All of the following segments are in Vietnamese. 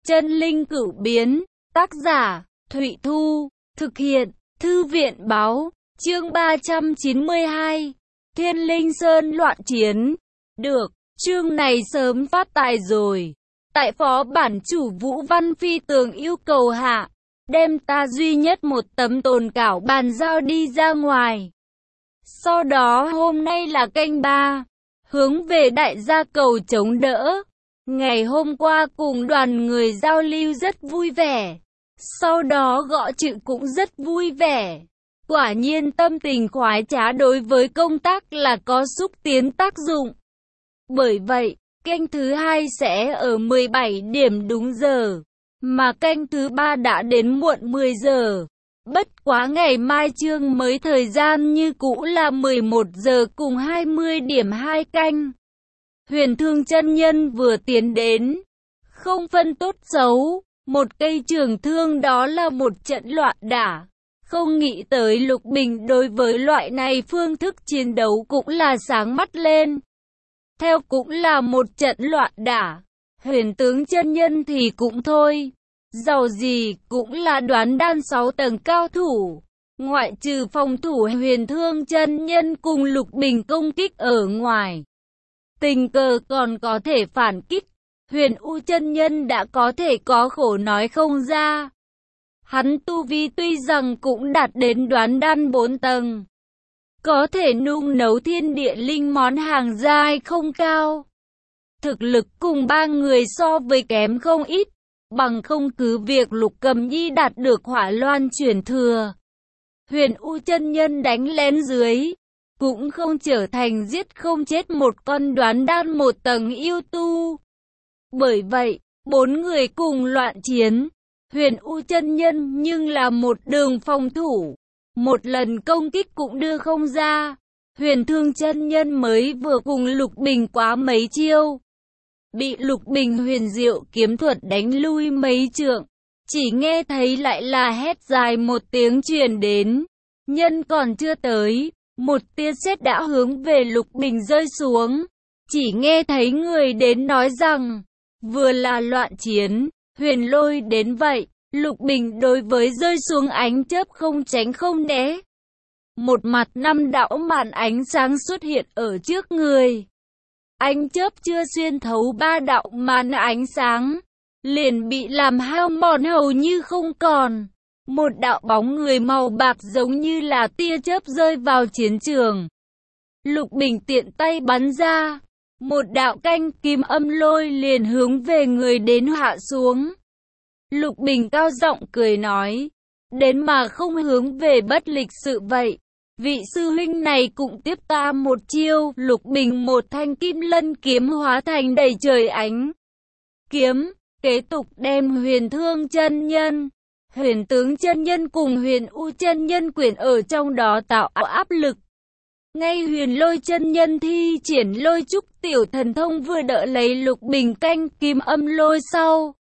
Chân linh cửu biến, tác giả, Thụy Thu, thực hiện, Thư viện báo, chương 392, Thiên Linh Sơn loạn chiến. Được, chương này sớm phát tài rồi. Tại phó bản chủ Vũ Văn Phi tường yêu cầu hạ, đem ta duy nhất một tấm tồn cảo bàn giao đi ra ngoài. Sau đó hôm nay là canh 3, hướng về đại gia cầu chống đỡ. Ngày hôm qua cùng đoàn người giao lưu rất vui vẻ, sau đó gõ chữ cũng rất vui vẻ. Quả nhiên tâm tình khoái trá đối với công tác là có xúc tiến tác dụng. Bởi vậy, canh thứ 2 sẽ ở 17 điểm đúng giờ, mà canh thứ 3 đã đến muộn 10 giờ. Bất quá ngày mai chương mới thời gian như cũ là 11 giờ cùng 20 điểm 2 canh. Huyền Thương chân nhân vừa tiến đến, không phân tốt xấu, một cây trường thương đó là một trận loạn đả. Không nghĩ tới Lục Bình đối với loại này phương thức chiến đấu cũng là sáng mắt lên. Theo cũng là một trận loạn đả, Huyền tướng chân nhân thì cũng thôi. Dầu gì cũng là đoán đan 6 tầng cao thủ. Ngoại trừ phòng thủ Huyền Thương chân nhân cùng Lục Bình công kích ở ngoài, tình cờ còn có thể phản kích. Huyền U chân nhân đã có thể có khổ nói không ra. Hắn tu vi tuy rằng cũng đạt đến đoán đan 4 tầng, có thể nung nấu thiên địa linh món hàng giai không cao. Thực lực cùng ba người so với kém không ít, bằng không cứ việc Lục Cầm Nhi đạt được hỏa loan chuyển thừa, Huyền U chân nhân đánh lén dưới, cũng không trở thành giết không chết một con đoán đan 1 tầng yêu tu. Bởi vậy, 4 người cùng loạn chiến, Huyền U chân nhân nhưng là một đường phòng thủ, một lần công kích cũng đưa không ra. Huyền Thương chân nhân mới vừa cùng Lục Bình quá mấy chiêu, bị Lục Bình huyền diệu kiếm thuật đánh lui mấy trượng, chỉ nghe thấy lại là hét dài một tiếng truyền đến. Nhân còn chưa tới, một tia sét đã hướng về Lục Bình rơi xuống. Chỉ nghe thấy người đến nói rằng, vừa là loạn chiến, huyền lôi đến vậy. Lục Bình đối với rơi xuống ánh chớp không tránh không né. Một mặt 5 đạo màn ánh sáng xuất hiện ở trước người. Ánh chớp chưa xuyên thấu 3 đạo màn ánh sáng, liền bị làm hao mòn hầu như không còn. Một đạo bóng người màu bạc giống như là tia chớp rơi vào chiến trường. Lục Bình tiện tay bắn ra, một đạo canh kim âm lôi liền hướng về người đến hạ xuống. Lục Bình cao giọng cười nói, đến mà không hướng về bất lịch sự vậy. Vị sư huynh này cũng tiếp ta một chiêu. Lục Bình một thanh kim lân kiếm hóa thành đầy trời ánh kiếm, kế tục đem Huyền Thương chân nhân, Huyền tướng chân nhân cùng Huyền U chân nhân quyển ở trong đó tạo áp lực. Ngay Huyền Lôi chân nhân thi triển Lôi Trúc tiểu thần thông vừa đỡ lấy Lục Bình canh kim âm lôi sau.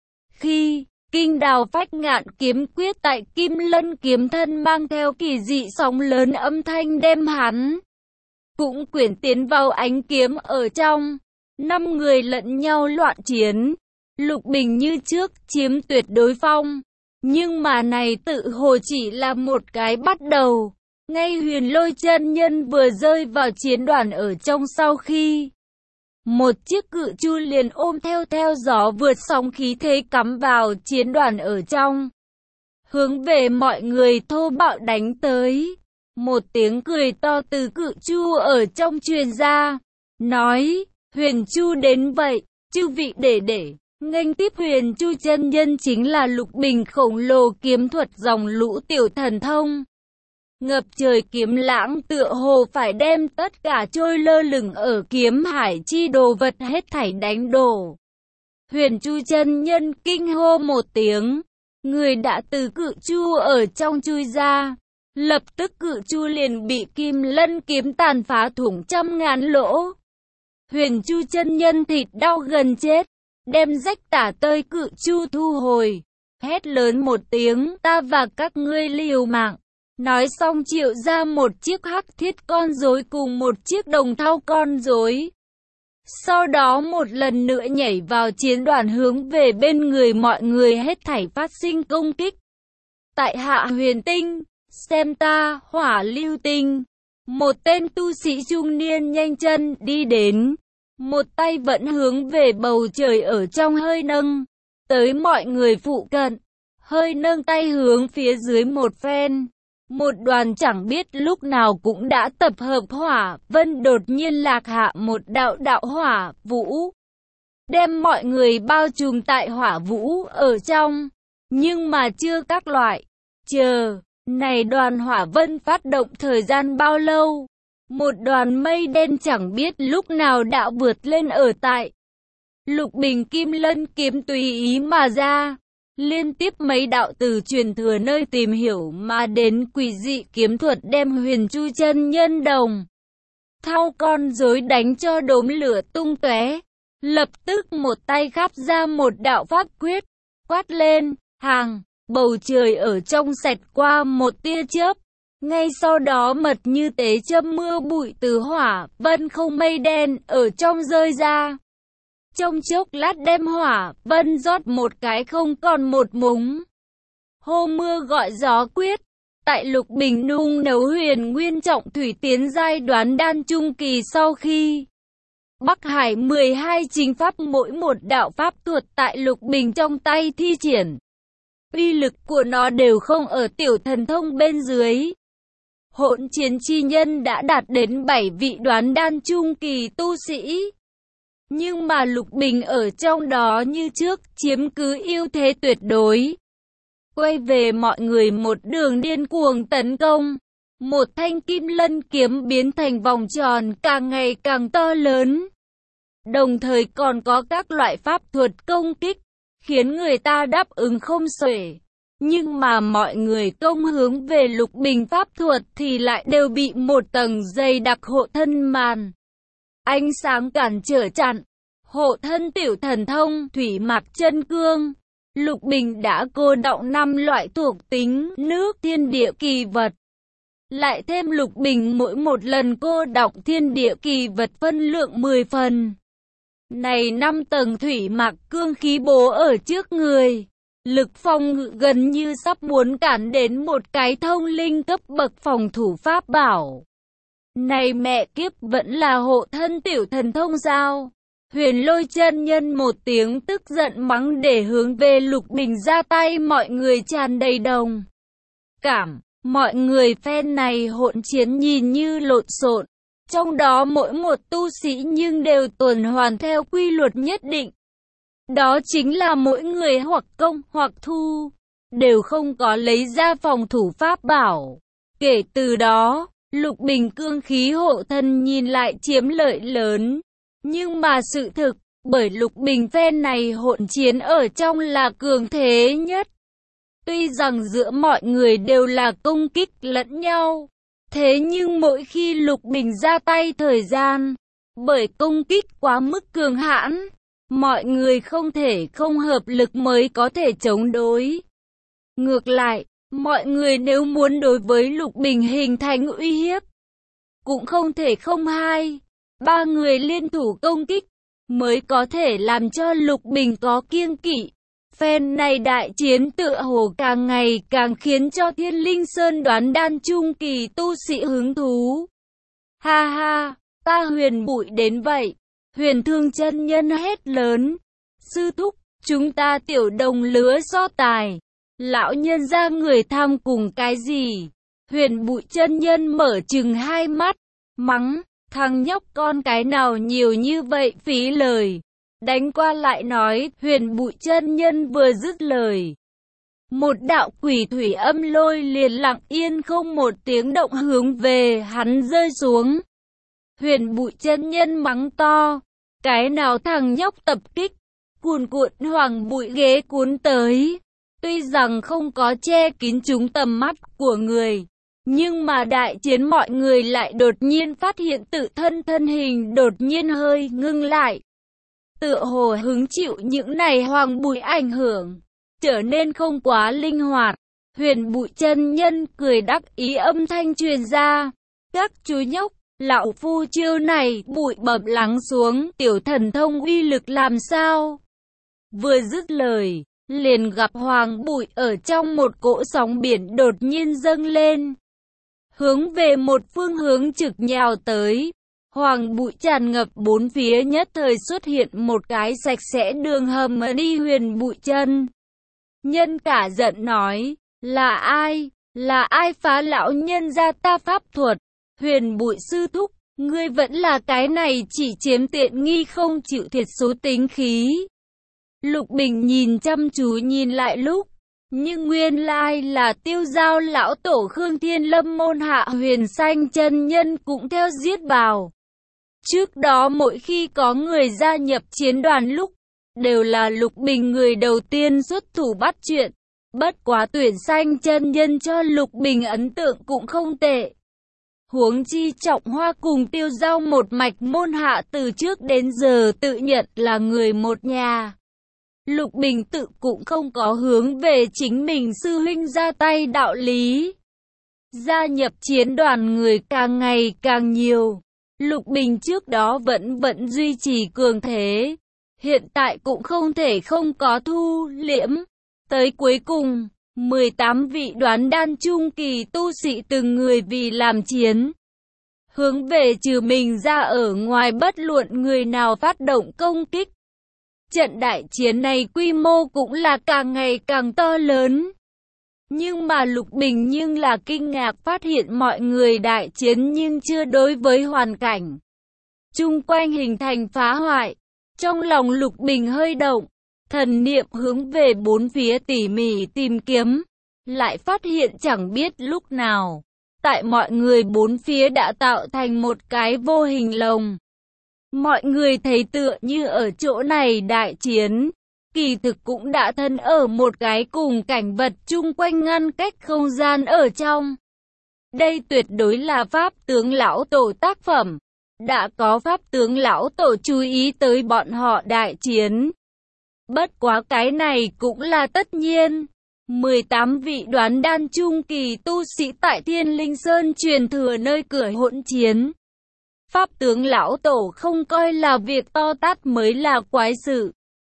Khi Kinh Đào Phách Ngạn kiếm quyết tại Kim Lân kiếm thân mang theo kỳ dị sóng lớn âm thanh đem hắn cũng quyển tiến vào ánh kiếm ở trong. 5 người lẫn nhau loạn chiến, Lục Bình như trước chiếm tuyệt đối phong. Nhưng mà này tự hồ chỉ là một cái bắt đầu. Ngay Huyền Lôi chân nhân vừa rơi vào chiến đoàn ở trong sau khi một chiếc cự chu liền ôm theo gió vượt sóng khí thế cắm vào chiến đoàn ở trong, hướng về mọi người thô bạo đánh tới. Một tiếng cười to từ cự chu ở trong truyền ra, nói, Huyền Chu đến vậy, chư vị để. Nghênh tiếp Huyền Chu chân nhân chính là Lục Bình khổng lồ kiếm thuật dòng lũ tiểu thần thông. Ngập trời kiếm lãng tựa hồ phải đem tất cả trôi lơ lửng ở kiếm hải chi đồ vật hết thảy đánh đổ. Huyền Chu chân nhân kinh hô một tiếng, người đã từ cự chu ở trong chui ra. Lập tức cự chu liền bị kim lân kiếm tàn phá thủng trăm ngàn lỗ. Huyền Chu chân nhân thịt đau gần chết, đem rách tả tơi cự chu thu hồi, hét lớn một tiếng, ta và các ngươi liều mạng. Nói xong triệu ra một chiếc hắc thiết con rối cùng một chiếc đồng thau con rối. Sau đó một lần nữa nhảy vào chiến đoàn hướng về bên người mọi người hết thảy phát sinh công kích. Tại Hạ Huyền Tinh, xem ta, Hỏa Lưu Tinh. Một tên tu sĩ trung niên nhanh chân đi đến, một tay vẫn hướng về bầu trời ở trong hơi nâng, tới mọi người phụ cận, hơi nâng tay hướng phía dưới một phen. Một đoàn chẳng biết lúc nào cũng đã tập hợp hỏa vân đột nhiên lạc hạ một đạo đạo hỏa vũ, đem mọi người bao trùm tại hỏa vũ ở trong. Nhưng mà chưa các loại, này đoàn hỏa vân phát động thời gian bao lâu? Một đoàn mây đen chẳng biết lúc nào đã vượt lên ở tại. Lục Bình Kim Lân kiếm tùy ý mà ra. Liên tiếp mấy đạo từ truyền thừa nơi tìm hiểu mà đến quỷ dị kiếm thuật đem Huyền Chu chân nhân đồng thau con rối đánh cho đốm lửa tung tóe. Lập tức một tay khắp ra một đạo pháp quyết, quát lên, hàng, bầu trời ở trong xẹt qua một tia chớp. Ngay sau đó mật như tế châm mưa bụi từ hỏa vân không mây đen ở trong rơi ra. Trong chốc lát đem hỏa vân rót một cái không còn một mống. Hô mưa gọi gió quyết. Tại Lục Bình nung nấu huyền nguyên trọng thủy tiến giai đoán đan trung kỳ sau khi Bắc Hải 12 chính pháp mỗi một đạo pháp thuật tại Lục Bình trong tay thi triển. Uy lực của nó đều không ở tiểu thần thông bên dưới. Hỗn chiến chi nhân đã đạt đến 7 vị đoán đan trung kỳ tu sĩ. Nhưng mà Lục Bình ở trong đó như trước chiếm cứ ưu thế tuyệt đối. Quay về mọi người một đường điên cuồng tấn công. Một thanh kim lân kiếm biến thành vòng tròn càng ngày càng to lớn. Đồng thời còn có các loại pháp thuật công kích, khiến người ta đáp ứng không xuể. Nhưng mà mọi người công hướng về Lục Bình pháp thuật thì lại đều bị một tầng dày đặc hộ thân màn ánh sáng cản trở chặn. Hộ thân tiểu thần thông thủy mạc chân cương. Lục Bình đã cô đọng 5 loại thuộc tính nước thiên địa kỳ vật. Lại thêm Lục Bình mỗi một lần cô đọng thiên địa kỳ vật phân lượng 10 phần. Này 5 tầng thủy mạc cương khí bố ở trước người. Lực phòng ngự gần như sắp muốn cản đến một cái thông linh cấp bậc phòng thủ pháp bảo. Này mẹ kiếp vẫn là hộ thân tiểu thần thông sao? Huyền Lôi chân nhân một tiếng tức giận mắng để hướng về Lục Bình ra tay, mọi người tràn đầy đồng cảm. Mọi người phen này hỗn chiến nhìn như lộn xộn, trong đó mỗi một tu sĩ nhưng đều tuần hoàn theo quy luật nhất định. Đó chính là mỗi người hoặc công hoặc thu, đều không có lấy ra phòng thủ pháp bảo. Kể từ đó, Lục Bình cương khí hộ thân nhìn lại chiếm lợi lớn. Nhưng mà sự thực, bởi Lục Bình phen này hỗn chiến ở trong là cường thế nhất. Tuy rằng giữa mọi người đều là công kích lẫn nhau, thế nhưng mỗi khi Lục Bình ra tay thời gian, bởi công kích quá mức cường hãn, mọi người không thể không hợp lực mới có thể chống đối. Ngược lại, mọi người nếu muốn đối với Lục Bình hình thành uy hiếp, cũng không thể không hai, ba người liên thủ công kích, mới có thể làm cho Lục Bình có kiêng kỵ. Phen này đại chiến tựa hồ càng ngày càng khiến cho Thiên Linh Sơn đoán đan trung kỳ tu sĩ hứng thú. Ha ha, ta Huyền Bụi đến vậy. Huyền Thương chân nhân hét lớn. Sư thúc, chúng ta tiểu đồng lứa so tài. Lão nhân ra người tham cùng cái gì? Huyền Bụi chân nhân mở trừng hai mắt, mắng, thằng nhóc con cái nào nhiều như vậy phí lời. Đánh qua lại nói, Huyền Bụi chân nhân vừa dứt lời. Một đạo quỷ thủy âm lôi liền lặng yên không một tiếng động hướng về hắn rơi xuống. Huyền Bụi chân nhân mắng to, cái nào thằng nhóc tập kích, cuồn cuộn hoàng bụi ghế cuốn tới. Tuy rằng không có che kín chúng tầm mắt của người, nhưng mà đại chiến mọi người lại đột nhiên phát hiện tự thân thân hình đột nhiên hơi ngưng lại. Tựa hồ hứng chịu những này hoàng bụi ảnh hưởng, trở nên không quá linh hoạt. Huyền Bụi chân nhân cười đắc ý âm thanh truyền ra. Các chú nhóc, Lão phu chiêu này, bụi bẩm lắng xuống, tiểu thần thông uy lực làm sao? Vừa dứt lời, liền gặp Hoàng Bụi ở trong một cỗ sóng biển đột nhiên dâng lên, hướng về một phương hướng trực nhào tới. Hoàng Bụi tràn ngập bốn phía, nhất thời xuất hiện một cái sạch sẽ đường hầm mà đi. Huyền Bụi chân nhân cả giận nói, là ai? Là ai phá lão nhân gia ta pháp thuật? Huyền Bụi sư thúc, ngươi vẫn là cái này chỉ chiếm tiện nghi không chịu thiệt số tính khí. Lục Bình nhìn chăm chú nhìn lại lúc, nhưng nguyên lai là Tiêu Giao lão tổ Khương Thiên Lâm môn hạ Huyền Xanh chân nhân cũng theo giết vào. Trước đó mỗi khi có người gia nhập chiến đoàn lúc, đều là Lục Bình người đầu tiên xuất thủ bắt chuyện. Bất quá Tuyển Xanh chân nhân cho Lục Bình ấn tượng cũng không tệ. Huống chi Trọng Hoa cùng Tiêu Giao một mạch môn hạ từ trước đến giờ tự nhận là người một nhà. Lục Bình tự cũng không có hướng về chính mình sư huynh ra tay đạo lý. Gia nhập chiến đoàn người càng ngày càng nhiều. Lục Bình trước đó vẫn duy trì cường thế. Hiện tại cũng không thể không có thu liễm. Tới cuối cùng, 18 vị đoán đan trung kỳ tu sĩ từng người vì làm chiến. Hướng về trừ mình ra ở ngoài bất luận người nào phát động công kích. Trận đại chiến này quy mô cũng là càng ngày càng to lớn. Nhưng mà Lục Bình nhưng là kinh ngạc phát hiện mọi người đại chiến nhưng chưa đối với hoàn cảnh chung quanh hình thành phá hoại. Trong lòng Lục Bình hơi động, thần niệm hướng về bốn phía tỉ mỉ tìm kiếm, lại phát hiện chẳng biết lúc nào, tại mọi người bốn phía đã tạo thành một cái vô hình lồng. Mọi người thấy tựa như ở chỗ này đại chiến, kỳ thực cũng đã thân ở một cái cùng cảnh vật chung quanh ngăn cách không gian ở trong. Đây tuyệt đối là Pháp tướng lão tổ tác phẩm. Đã có Pháp tướng lão tổ chú ý tới bọn họ đại chiến. Bất quá cái này cũng là tất nhiên. 18 vị đoán đan trung kỳ tu sĩ tại Thiên Linh Sơn truyền thừa nơi cửa hỗn chiến. Pháp tướng lão tổ không coi là việc to tát mới là quái sự.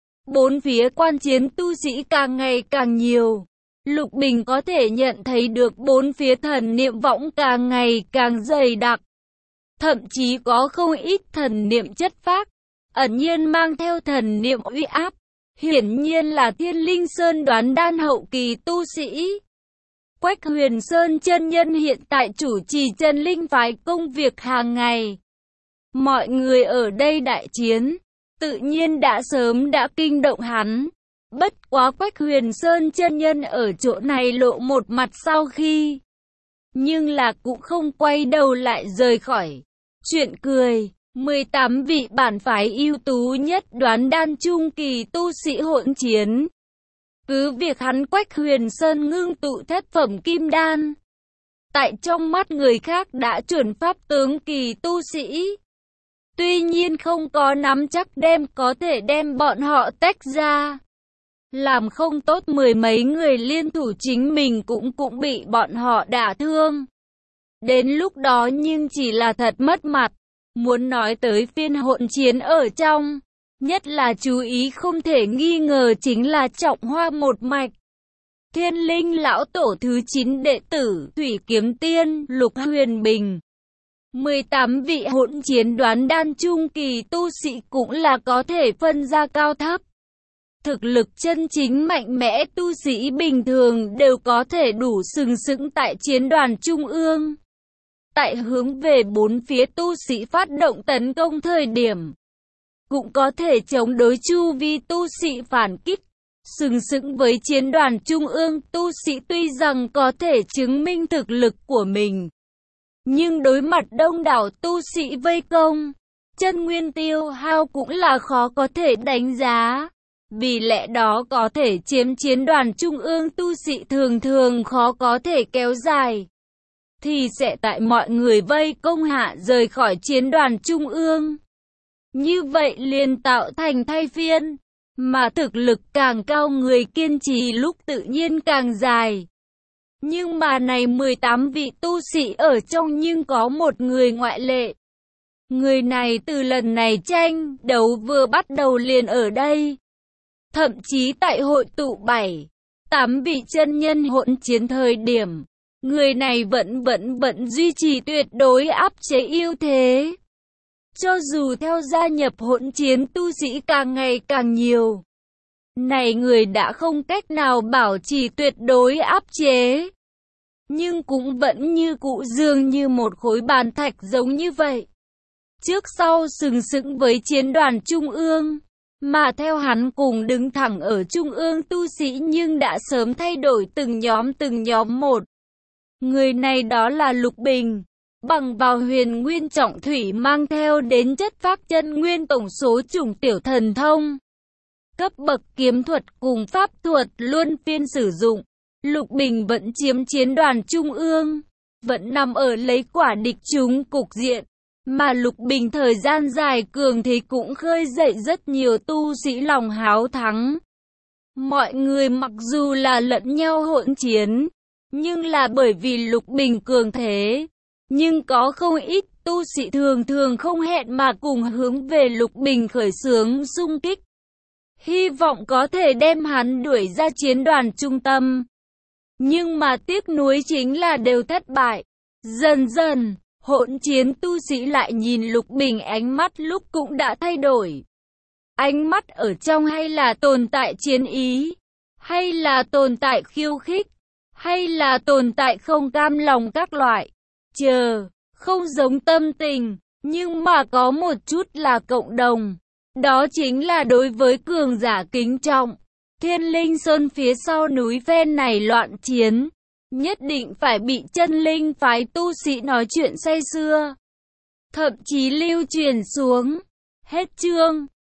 Bốn phía quan chiến tu sĩ càng ngày càng nhiều. Lục Bình có thể nhận thấy được bốn phía thần niệm võng càng ngày càng dày đặc. Thậm chí có không ít thần niệm chất phác, ẩn nhiên mang theo thần niệm uy áp. Hiển nhiên là Thiên Linh Sơn đoán đan hậu kỳ tu sĩ. Quách Huyền Sơn chân nhân hiện tại chủ trì chân linh phái công việc hàng ngày. Mọi người ở đây đại chiến, tự nhiên đã sớm đã kinh động hắn. Bất quá Quách Huyền Sơn chân nhân ở chỗ này lộ một mặt sau khi, nhưng là cũng không quay đầu lại rời khỏi. Chuyện cười, 18 vị bản phái ưu tú nhất đoán đan trung kỳ tu sĩ hỗn chiến. Cứ việc hắn Quách Huyền Sơn ngưng tụ thất phẩm kim đan, tại trong mắt người khác đã chuẩn pháp tướng kỳ tu sĩ. Tuy nhiên không có nắm chắc có thể đem bọn họ tách ra. Làm không tốt mười mấy người liên thủ chính mình cũng bị bọn họ đả thương. Đến lúc đó nhưng chỉ là thật mất mặt. Muốn nói tới phiên hỗn chiến ở trong, nhất là chú ý không thể nghi ngờ chính là Trọng Hoa một mạch. Thiên Linh lão tổ thứ 9 đệ tử, Thủy Kiếm Tiên, Lục Huyền Bình. 18 vị hỗn chiến đoán đan trung kỳ tu sĩ cũng là có thể phân ra cao thấp. Thực lực chân chính mạnh mẽ tu sĩ bình thường đều có thể đủ sừng sững tại chiến đoàn trung ương. Tại hướng về bốn phía tu sĩ phát động tấn công thời điểm, cũng có thể chống đối chu vi tu sĩ phản kích. Sừng sững với chiến đoàn trung ương, tu sĩ tuy rằng có thể chứng minh thực lực của mình, nhưng đối mặt đông đảo tu sĩ vây công, chân nguyên tiêu hao cũng là khó có thể đánh giá. Vì lẽ đó có thể chiếm chiến đoàn trung ương tu sĩ thường thường khó có thể kéo dài, thì sẽ tại mọi người vây công hạ rời khỏi chiến đoàn trung ương. Như vậy liền tạo thành thay phiên, mà thực lực càng cao người kiên trì lúc tự nhiên càng dài. Nhưng mà này 18 vị tu sĩ ở trong nhưng có một người ngoại lệ. Người này từ lần này tranh đấu vừa bắt đầu liền ở đây. Thậm chí tại hội tụ 7-8 vị chân nhân hỗn chiến thời điểm, người này vẫn duy trì tuyệt đối áp chế ưu thế. Cho dù theo gia nhập hỗn chiến tu sĩ càng ngày càng nhiều, này người đã không cách nào bảo trì tuyệt đối áp chế. Nhưng cũng vẫn như cụ dường như một khối bàn thạch giống như vậy. Trước sau sừng sững với chiến đoàn trung ương, mà theo hắn cùng đứng thẳng ở trung ương tu sĩ nhưng đã sớm thay đổi từng nhóm một. Người này đó là Lục Bình, bằng vào huyền nguyên trọng thủy mang theo đến chất phác chân nguyên tổng số chủng tiểu thần thông. Cấp bậc kiếm thuật cùng pháp thuật luân phiên sử dụng, Lục Bình vẫn chiếm chiến đoàn trung ương, vẫn nằm ở lấy quả địch chúng cục diện. Mà Lục Bình thời gian dài cường thì cũng khơi dậy rất nhiều tu sĩ lòng háo thắng. Mọi người mặc dù là lẫn nhau hỗn chiến, nhưng là bởi vì Lục Bình cường thế. Nhưng có không ít tu sĩ thường không hẹn mà cùng hướng về Lục Bình khởi xướng xung kích. Hy vọng có thể đem hắn đuổi ra chiến đoàn trung tâm. Nhưng mà tiếc nuối chính là đều thất bại. Dần dần, hỗn chiến tu sĩ lại nhìn Lục Bình ánh mắt lúc cũng đã thay đổi. Ánh mắt ở trong hay là tồn tại chiến ý, hay là tồn tại khiêu khích, hay là tồn tại không cam lòng các loại. Không giống tâm tình, nhưng mà có một chút là cộng đồng. Đó chính là đối với cường giả kính trọng. Thiên Linh Sơn phía sau núi ven này loạn chiến, nhất định phải bị chân linh phái tu sĩ nói chuyện say sưa. Thậm chí lưu truyền xuống. Hết chương.